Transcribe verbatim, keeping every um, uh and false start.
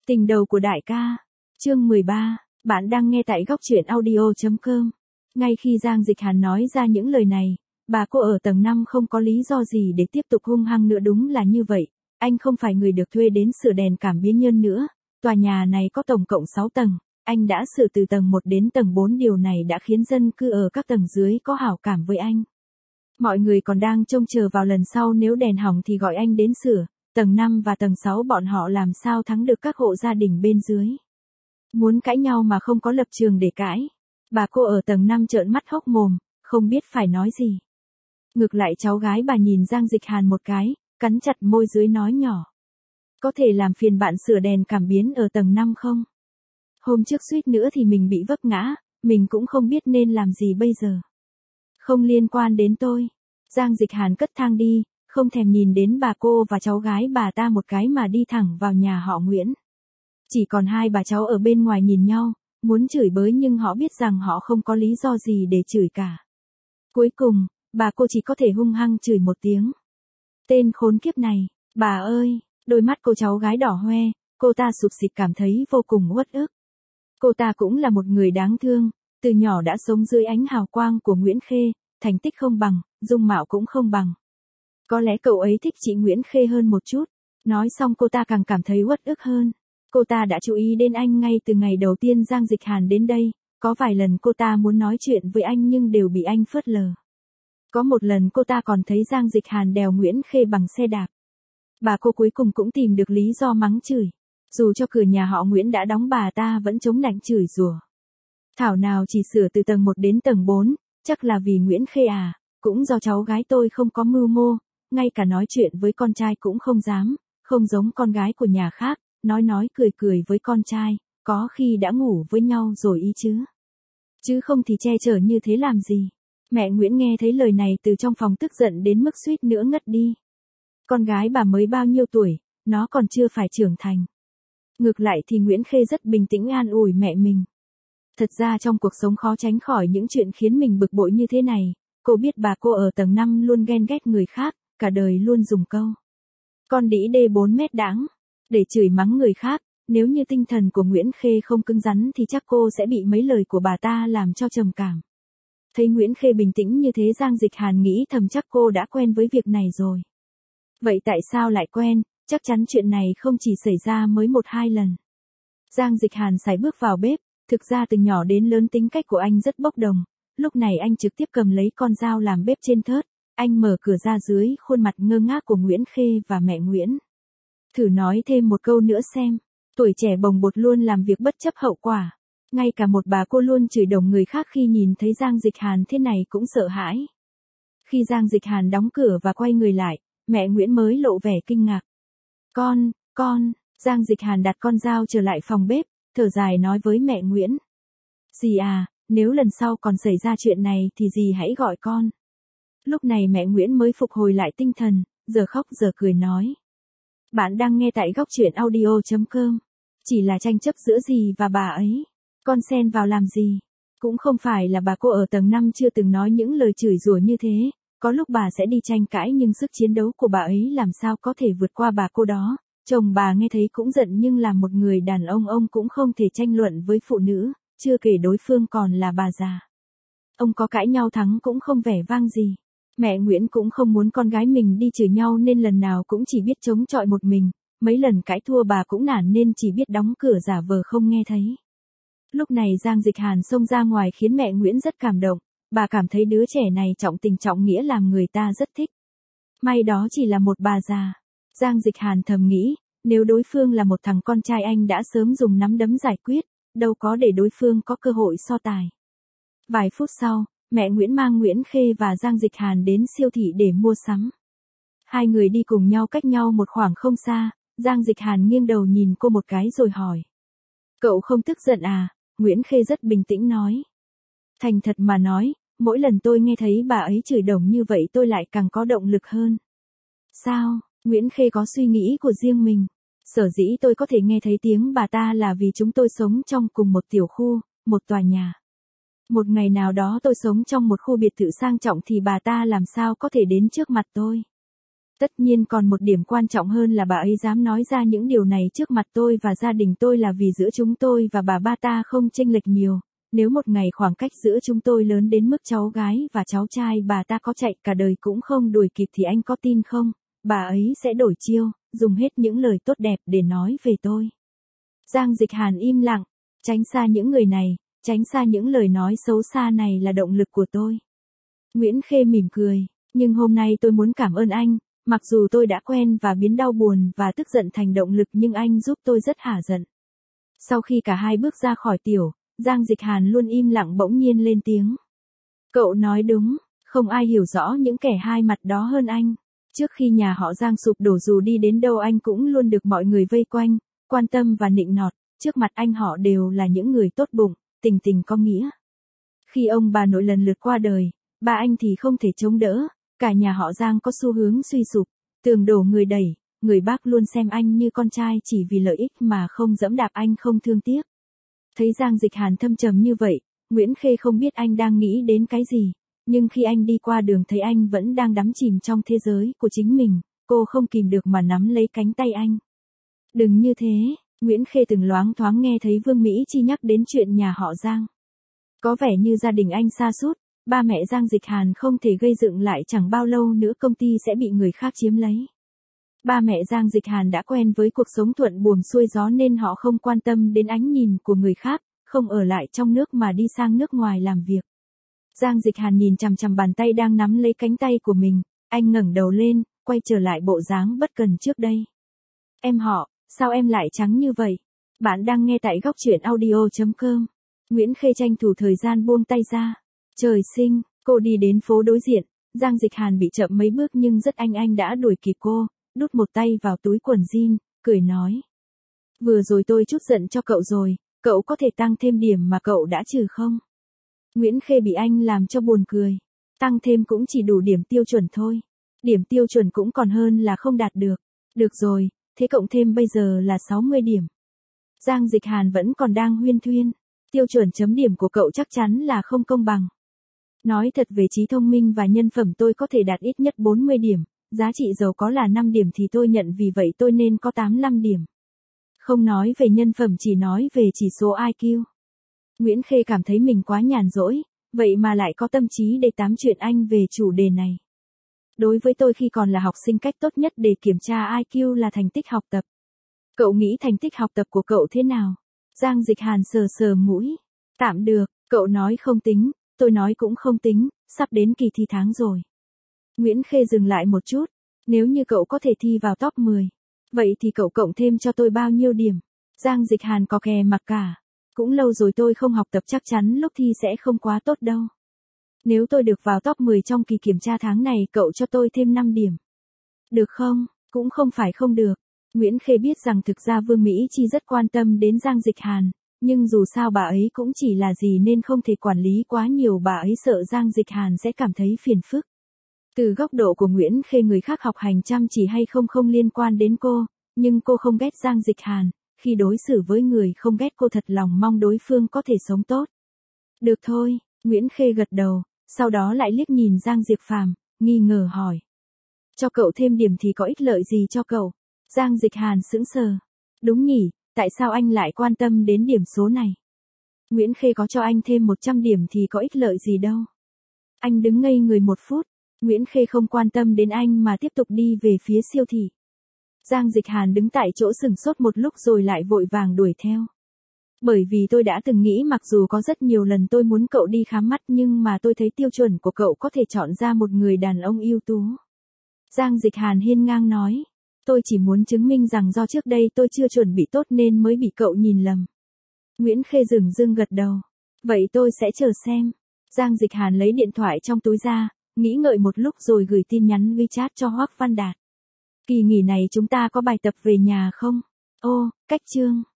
Tình đầu của đại ca. Chương mười ba, bạn đang nghe tại góc truyện audio chấm com. Ngay khi Giang Dịch Hàn nói ra những lời này, bà cô ở tầng năm không có lý do gì để tiếp tục hung hăng nữa, đúng là như vậy. Anh không phải người được thuê đến sửa đèn cảm biến nhân nữa. Tòa nhà này có tổng cộng sáu tầng, anh đã sửa từ tầng một đến tầng bốn, điều này đã khiến dân cư ở các tầng dưới có hảo cảm với anh. Mọi người còn đang trông chờ vào lần sau nếu đèn hỏng thì gọi anh đến sửa. Tầng năm và tầng sáu bọn họ làm sao thắng được các hộ gia đình bên dưới. Muốn cãi nhau mà không có lập trường để cãi. Bà cô ở tầng năm trợn mắt hốc mồm, không biết phải nói gì. Ngược lại cháu gái bà nhìn Giang Dịch Hàn một cái, cắn chặt môi dưới nói nhỏ. Có thể làm phiền bạn sửa đèn cảm biến ở tầng năm không? Hôm trước suýt nữa thì mình bị vấp ngã, mình cũng không biết nên làm gì bây giờ. Không liên quan đến tôi. Giang Dịch Hàn cất thang đi, không thèm nhìn đến bà cô và cháu gái bà ta một cái mà đi thẳng vào nhà họ Nguyễn. Chỉ còn hai bà cháu ở bên ngoài nhìn nhau, muốn chửi bới nhưng họ biết rằng họ không có lý do gì để chửi cả. Cuối cùng, bà cô chỉ có thể hung hăng chửi một tiếng. Tên khốn kiếp này, bà ơi, đôi mắt cô cháu gái đỏ hoe, cô ta sụp sịt cảm thấy vô cùng uất ức. Cô ta cũng là một người đáng thương, từ nhỏ đã sống dưới ánh hào quang của Nguyễn Khê, thành tích không bằng, dung mạo cũng không bằng. Có lẽ cậu ấy thích chị Nguyễn Khê hơn một chút. Nói xong cô ta càng cảm thấy uất ức hơn. Cô ta đã chú ý đến anh ngay từ ngày đầu tiên Giang Dịch Hàn đến đây. Có vài lần cô ta muốn nói chuyện với anh nhưng đều bị anh phớt lờ. Có một lần cô ta còn thấy Giang Dịch Hàn đèo Nguyễn Khê bằng xe đạp. Bà cô cuối cùng cũng tìm được lý do mắng chửi. Dù cho cửa nhà họ Nguyễn đã đóng bà ta vẫn chống nạnh chửi rủa. Thảo nào chỉ sửa từ tầng một đến tầng bốn, chắc là vì Nguyễn Khê à, cũng do cháu gái tôi không có mưu mô. Ngay cả nói chuyện với con trai cũng không dám, không giống con gái của nhà khác, nói nói cười cười với con trai, có khi đã ngủ với nhau rồi ý chứ. Chứ không thì che chở như thế làm gì. Mẹ Nguyễn nghe thấy lời này từ trong phòng tức giận đến mức suýt nữa ngất đi. Con gái bà mới bao nhiêu tuổi, nó còn chưa phải trưởng thành. Ngược lại thì Nguyễn Khê rất bình tĩnh an ủi mẹ mình. Thật ra trong cuộc sống khó tránh khỏi những chuyện khiến mình bực bội như thế này, cô biết bà cô ở tầng năm luôn ghen ghét người khác. Cả đời luôn dùng câu con đĩ đê bốn mét đãng để chửi mắng người khác. Nếu như tinh thần của Nguyễn Khê không cứng rắn thì chắc cô sẽ bị mấy lời của bà ta làm cho trầm cảm. Thấy Nguyễn Khê bình tĩnh như thế Giang Dịch Hàn nghĩ thầm chắc cô đã quen với việc này rồi. Vậy tại sao lại quen? Chắc chắn chuyện này không chỉ xảy ra mới một hai lần. Giang Dịch Hàn sải bước vào bếp. Thực ra từ nhỏ đến lớn tính cách của anh rất bốc đồng. Lúc này anh trực tiếp cầm lấy con dao làm bếp trên thớt. Anh mở cửa ra dưới khuôn mặt ngơ ngác của Nguyễn Khê và mẹ Nguyễn. Thử nói thêm một câu nữa xem. Tuổi trẻ bồng bột luôn làm việc bất chấp hậu quả. Ngay cả một bà cô luôn chửi đồng người khác khi nhìn thấy Giang Dịch Hàn thế này cũng sợ hãi. Khi Giang Dịch Hàn đóng cửa và quay người lại, mẹ Nguyễn mới lộ vẻ kinh ngạc. Con, con, Giang Dịch Hàn đặt con dao trở lại phòng bếp, thở dài nói với mẹ Nguyễn. Dì à, nếu lần sau còn xảy ra chuyện này thì dì hãy gọi con. Lúc này mẹ Nguyễn mới phục hồi lại tinh thần, giờ khóc giờ cười nói. Bạn đang nghe tại góc truyện audio chấm com. Chỉ là tranh chấp giữa dì và bà ấy. Con xen vào làm gì? Cũng không phải là bà cô ở tầng năm chưa từng nói những lời chửi rủa như thế. Có lúc bà sẽ đi tranh cãi nhưng sức chiến đấu của bà ấy làm sao có thể vượt qua bà cô đó. Chồng bà nghe thấy cũng giận nhưng là một người đàn ông ông cũng không thể tranh luận với phụ nữ, chưa kể đối phương còn là bà già. Ông có cãi nhau thắng cũng không vẻ vang gì. Mẹ Nguyễn cũng không muốn con gái mình đi chửi nhau nên lần nào cũng chỉ biết chống chọi một mình, mấy lần cãi thua bà cũng nản nên chỉ biết đóng cửa giả vờ không nghe thấy. Lúc này Giang Dịch Hàn xông ra ngoài khiến mẹ Nguyễn rất cảm động, bà cảm thấy đứa trẻ này trọng tình trọng nghĩa làm người ta rất thích. May đó chỉ là một bà già. Giang Dịch Hàn thầm nghĩ, nếu đối phương là một thằng con trai anh đã sớm dùng nắm đấm giải quyết, đâu có để đối phương có cơ hội so tài. Vài phút sau, mẹ Nguyễn mang Nguyễn Khê và Giang Dịch Hàn đến siêu thị để mua sắm. Hai người đi cùng nhau cách nhau một khoảng không xa, Giang Dịch Hàn nghiêng đầu nhìn cô một cái rồi hỏi. Cậu không tức giận à? Nguyễn Khê rất bình tĩnh nói. Thành thật mà nói, mỗi lần tôi nghe thấy bà ấy chửi đồng như vậy tôi lại càng có động lực hơn. Sao? Nguyễn Khê có suy nghĩ của riêng mình. Sở dĩ tôi có thể nghe thấy tiếng bà ta là vì chúng tôi sống trong cùng một tiểu khu, một tòa nhà. Một ngày nào đó tôi sống trong một khu biệt thự sang trọng thì bà ta làm sao có thể đến trước mặt tôi. Tất nhiên còn một điểm quan trọng hơn là bà ấy dám nói ra những điều này trước mặt tôi và gia đình tôi là vì giữa chúng tôi và bà ba ta không chênh lệch nhiều. Nếu một ngày khoảng cách giữa chúng tôi lớn đến mức cháu gái và cháu trai bà ta có chạy cả đời cũng không đuổi kịp thì anh có tin không? Bà ấy sẽ đổi chiêu, dùng hết những lời tốt đẹp để nói về tôi. Giang Dịch Hàn im lặng, tránh xa những người này, tránh xa những lời nói xấu xa này là động lực của tôi. Nguyễn Khê mỉm cười, nhưng hôm nay tôi muốn cảm ơn anh, mặc dù tôi đã quen và biến đau buồn và tức giận thành động lực nhưng anh giúp tôi rất hả giận. Sau khi cả hai bước ra khỏi tiểu, Giang Dịch Hàn luôn im lặng bỗng nhiên lên tiếng. Cậu nói đúng, không ai hiểu rõ những kẻ hai mặt đó hơn anh. Trước khi nhà họ Giang sụp đổ dù đi đến đâu anh cũng luôn được mọi người vây quanh, quan tâm và nịnh nọt, trước mặt anh họ đều là những người tốt bụng, tình tình có nghĩa. Khi ông bà nội lần lượt qua đời, ba anh thì không thể chống đỡ, cả nhà họ Giang có xu hướng suy sụp, tường đổ người đẩy, người bác luôn xem anh như con trai chỉ vì lợi ích mà không dẫm đạp anh không thương tiếc. Thấy Giang Dịch Hàn thâm trầm như vậy, Nguyễn Khê không biết anh đang nghĩ đến cái gì, nhưng khi anh đi qua đường thấy anh vẫn đang đắm chìm trong thế giới của chính mình, cô không kìm được mà nắm lấy cánh tay anh. Đừng như thế, Nguyễn Khê từng loáng thoáng nghe thấy Vương Mỹ Chi nhắc đến chuyện nhà họ Giang. Có vẻ như gia đình anh sa sút, ba mẹ Giang Dịch Hàn không thể gây dựng lại chẳng bao lâu nữa công ty sẽ bị người khác chiếm lấy. Ba mẹ Giang Dịch Hàn đã quen với cuộc sống thuận buồm xuôi gió nên họ không quan tâm đến ánh nhìn của người khác, không ở lại trong nước mà đi sang nước ngoài làm việc. Giang Dịch Hàn nhìn chằm chằm bàn tay đang nắm lấy cánh tay của mình, anh ngẩng đầu lên, quay trở lại bộ dáng bất cần trước đây. Em họ, sao em lại trắng như vậy? Bạn đang nghe tại góc truyện audio chấm com. Nguyễn Khê tranh thủ thời gian buông tay ra. Trời sinh, cô đi đến phố đối diện, Giang Dịch Hàn bị chậm mấy bước nhưng rất anh anh đã đuổi kịp cô, đút một tay vào túi quần jean, cười nói. Vừa rồi tôi chút giận cho cậu rồi, cậu có thể tăng thêm điểm mà cậu đã trừ không? Nguyễn Khê bị anh làm cho buồn cười. Tăng thêm cũng chỉ đủ điểm tiêu chuẩn thôi. Điểm tiêu chuẩn cũng còn hơn là không đạt được. Được rồi, thế cộng thêm bây giờ là sáu mươi điểm. Giang Dịch Hàn vẫn còn đang huyên thuyên. Tiêu chuẩn chấm điểm của cậu chắc chắn là không công bằng. Nói thật về trí thông minh và nhân phẩm tôi có thể đạt ít nhất bốn mươi điểm. Giá trị giàu có là năm điểm thì tôi nhận vì vậy tôi nên có tám mươi lăm điểm. Không nói về nhân phẩm chỉ nói về chỉ số i kiu. Nguyễn Khê cảm thấy mình quá nhàn rỗi, vậy mà lại có tâm trí để tám chuyện anh về chủ đề này. Đối với tôi khi còn là học sinh cách tốt nhất để kiểm tra i kiu là thành tích học tập. Cậu nghĩ thành tích học tập của cậu thế nào? Giang Dịch Hàn sờ sờ mũi. Tạm được, cậu nói không tính, tôi nói cũng không tính, sắp đến kỳ thi tháng rồi. Nguyễn Khê dừng lại một chút, nếu như cậu có thể thi vào top mười, vậy thì cậu cộng thêm cho tôi bao nhiêu điểm? Giang Dịch Hàn có kè mặc cả. Cũng lâu rồi tôi không học tập chắc chắn lúc thi sẽ không quá tốt đâu. Nếu tôi được vào top mười trong kỳ kiểm tra tháng này cậu cho tôi thêm năm điểm. Được không? Cũng không phải không được. Nguyễn Khê biết rằng thực ra Vương Mỹ Chi rất quan tâm đến Giang Dịch Hàn, nhưng dù sao bà ấy cũng chỉ là gì nên không thể quản lý quá nhiều, bà ấy sợ Giang Dịch Hàn sẽ cảm thấy phiền phức. Từ góc độ của Nguyễn Khê người khác học hành chăm chỉ hay không không liên quan đến cô, nhưng cô không ghét Giang Dịch Hàn. Khi đối xử với người không ghét cô thật lòng mong đối phương có thể sống tốt. Được thôi, Nguyễn Khê gật đầu, sau đó lại liếc nhìn Giang Diệp Phàm, nghi ngờ hỏi. Cho cậu thêm điểm thì có ích lợi gì cho cậu? Giang Dịch Hàn sững sờ. Đúng nhỉ, tại sao anh lại quan tâm đến điểm số này? Nguyễn Khê có cho anh thêm một trăm điểm thì có ích lợi gì đâu. Anh đứng ngây người một phút, Nguyễn Khê không quan tâm đến anh mà tiếp tục đi về phía siêu thị. Giang Dịch Hàn đứng tại chỗ sừng sốt một lúc rồi lại vội vàng đuổi theo. Bởi vì tôi đã từng nghĩ mặc dù có rất nhiều lần tôi muốn cậu đi khám mắt nhưng mà tôi thấy tiêu chuẩn của cậu có thể chọn ra một người đàn ông ưu tú. Giang Dịch Hàn hiên ngang nói. Tôi chỉ muốn chứng minh rằng do trước đây tôi chưa chuẩn bị tốt nên mới bị cậu nhìn lầm. Nguyễn Khê dửng dưng gật đầu. Vậy tôi sẽ chờ xem. Giang Dịch Hàn lấy điện thoại trong túi ra, nghĩ ngợi một lúc rồi gửi tin nhắn WeChat cho Hoắc Văn Đạt. Kỳ nghỉ này chúng ta có bài tập về nhà không? Ô, cách chương.